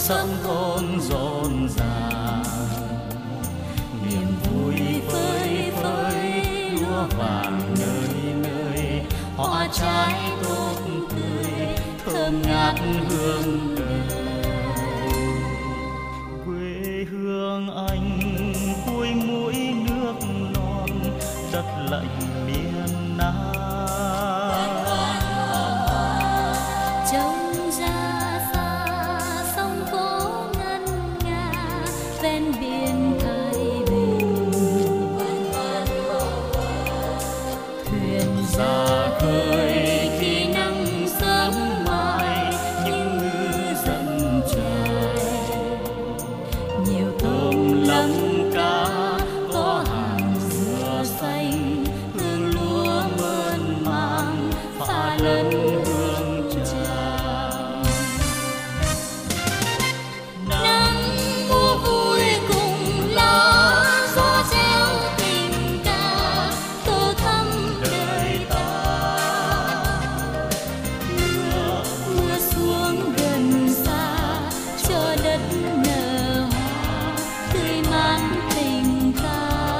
sống thôn rộn ràng, niềm vui phơi phới lúa vàng nơi nơi, hoa trái tốt tươi thơm ngát hương đời. Quê hương anh cuối mũi nước non, đất lạnh miền Nam. Trông ra xa sông phố ngân nga, ven biển Thái Bình. Thuyền ra khơi khi nắng sớm mai, những ngư dân trời nhiều tôm lắm cá, có hàng dừa xanh hương lúa mơn mang pha lẫn hương tràm. Nắng mùa vui cùng lá, gió reo tình ca tô thắm đời ta. Mưa xuống gần xa cho đất nở hoa tươi mát tình ta.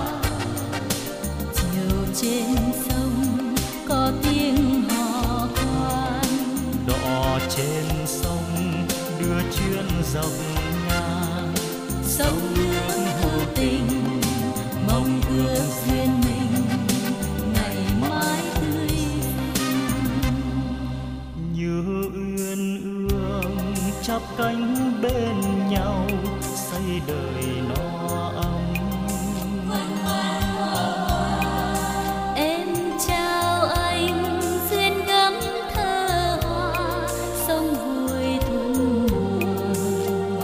Chiều trên sông có tiếng hò khoan, Đò trên sông đưa chuyến dọc ngang, sông nước hữu tình mong ước duyên mình ngày mai tươi xinh. như uyên ương chắp cánh bên nhau, xây đời no ấm. Em chào anh duyên gấm thơ hoa, sông vui thuở mùa.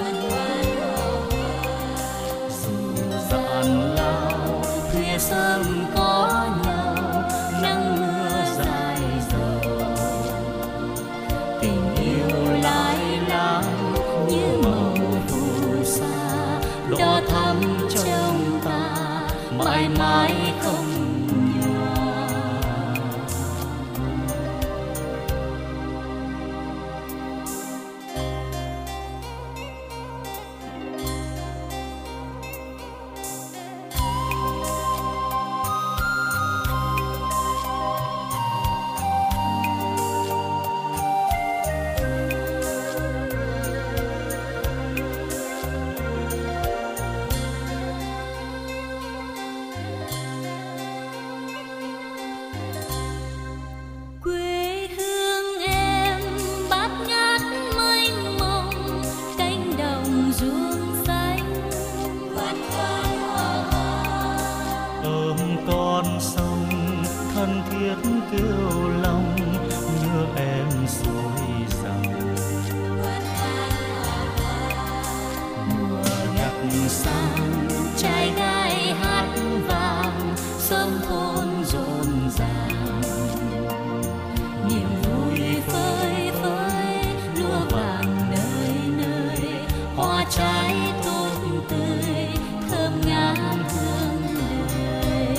Dù dạn lao khuya sớm có nhau, nắng mưa dài dầu, Tình yêu lai láng như màu phù sa, đỏ thắm trong ta mãi mãi không nhòa. Quê hương em bát ngát mênh mông, cánh đồng ruộng xanh. ôm con sông thân thiết kêu lòng, nhớ em suối dòng. Mùa nhạc sang trai gái hát vang, sớm thôn rộn ràng. Niềm vui phơi phới lúa vàng nơi nơi, hoa trái tốt tươi thơm ngát hương đời.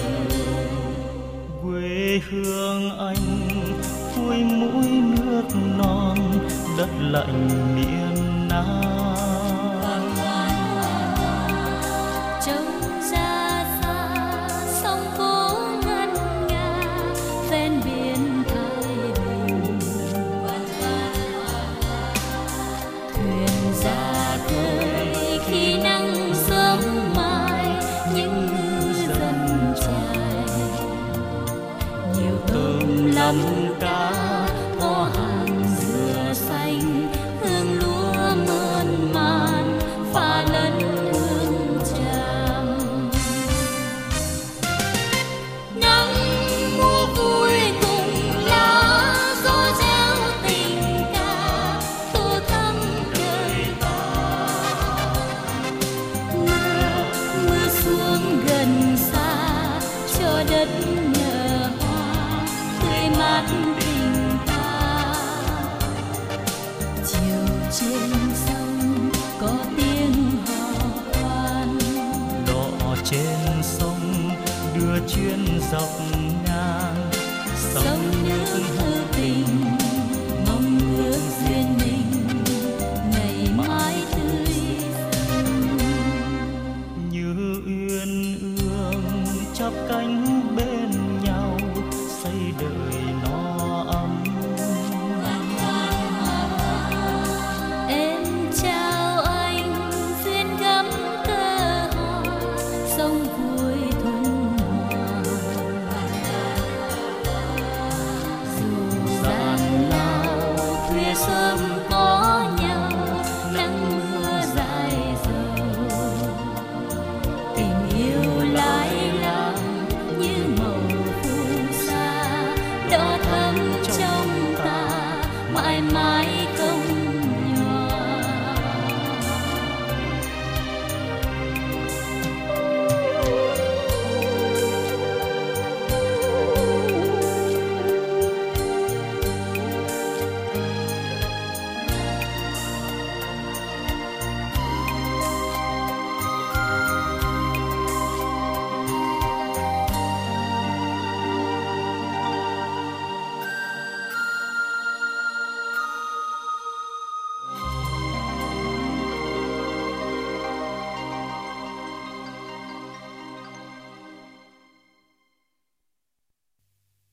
Quê hương anh cuối mũi nước non, đất lạnh miền Nam. Trông ra xa sông phố ngân nga, ven biển Thái Bình. Thuyền ra khơi khi nắng sớm mai, những ngư dân trai nhiều tôm lắm cá, có hàng dừa xanh hương lúa mơn man pha lẫn hương tràm. Nắng mùa vui cùng lá, gió reo tình ca tô thắm đời ta. Mưa xuống gần xa cho đất nở hoa tươi mát tình ta. Chiều trên sông có tiếng hò khoan, Đò trên sông đưa chuyến dọc ngang, sông nước